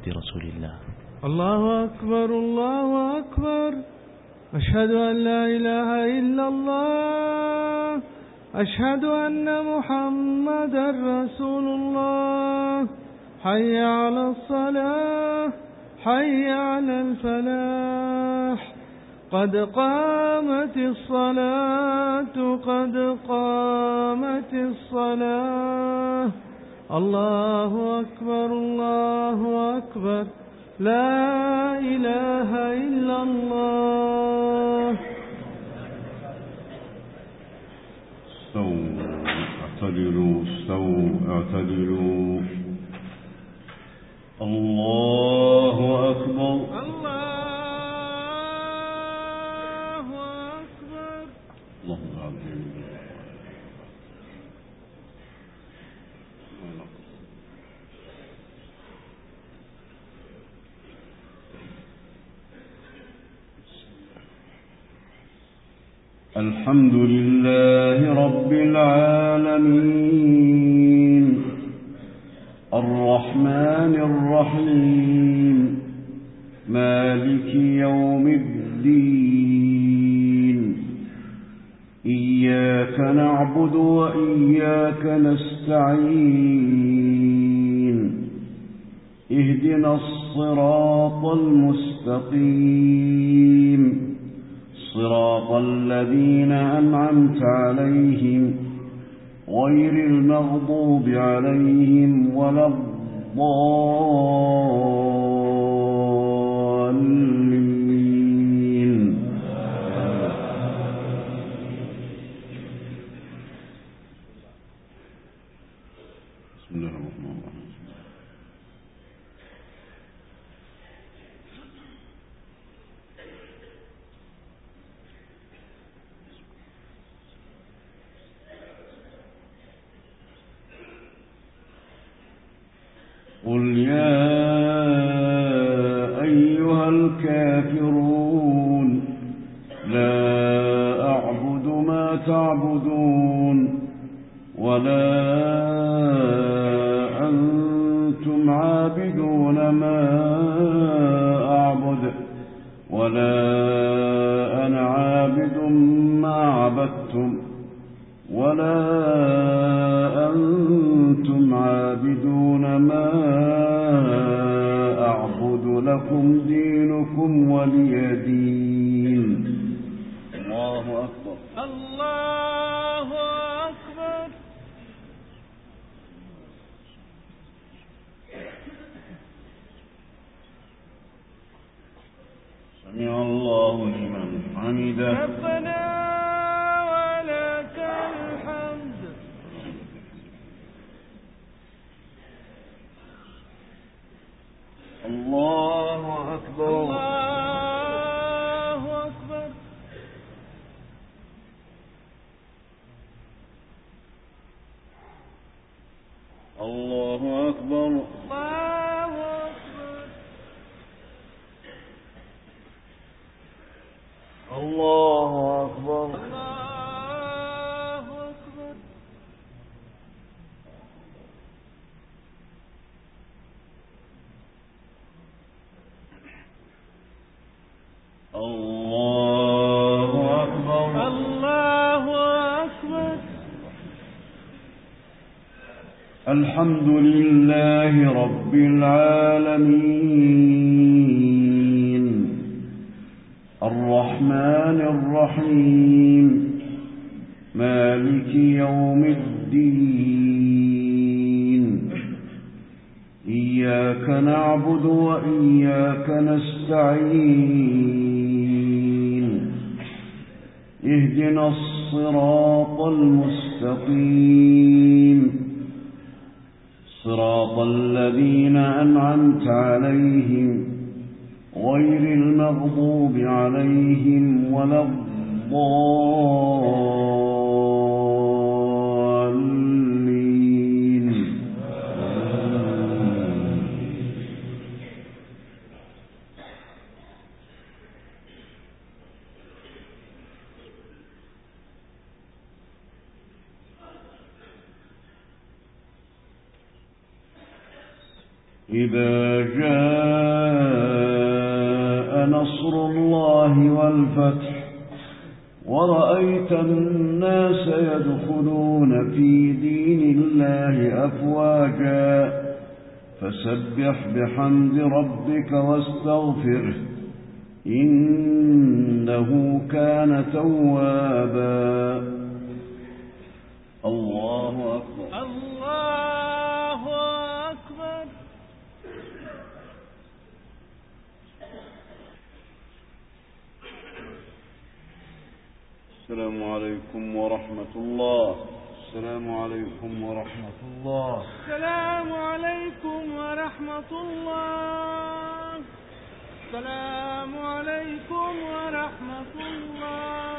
محمد رسول الله. الله أكبر الله أكبر، أشهد أن لا إله إلا الله، أشهد أن محمدا رسول الله. حي على الصلاة، حي على الفلاح، قد قامت الصلاة، قد قامت الصلاة. الله أكبر الله أكبر، لا إله إلا الله. استووا اعتدلوا، استووا اعتدلوا. الله أكبر الله أكبر. الله العظيم. الحمد لله رب العالمين، الرحمن الرحيم، مالك يوم الدين. إياك نعبد وإياك نستعين. اهدنا الصراط المستقيم، صراط الذين أنعمت عليهم غير المغضوب عليهم ولا الضالين. بسم الله الرحمن الرحيم. قل يا أيها الكافرون لا أعبد ما تعبدون ولا أنتم عابدون ما أعبد ولا أنا عابد ما عبدتم ولا أنتم عابدون ما أعبد، لكم دينكم ولي دين. الله أكبر الله أكبر. سمع الله لمن حمده. ربنا ولك الحمد. الله أكبر الله أكبر. الله أكبر. الله أكبر. الله أكبر. الله أكبر. الله أكبر. الحمد لله رب العالمين، الرحمن الرحيم، مالك يوم الدين. إياك نعبد وإياك نستعين. اهدنا الصراط المستقيم، صراط الذين أنعمت عليهم غير المغضوب عليهم ولا الضالين. إذا جاء نصر الله والفتح ورأيت الناس يدخلون في دين الله أفواجا فسبح بحمد ربك واستغفره إنه كان توابا. الله أكبر. الله أكبر. السلام عليكم ورحمة الله. السلام عليكم ورحمة الله. السلام عليكم ورحمة الله. السلام عليكم ورحمة الله.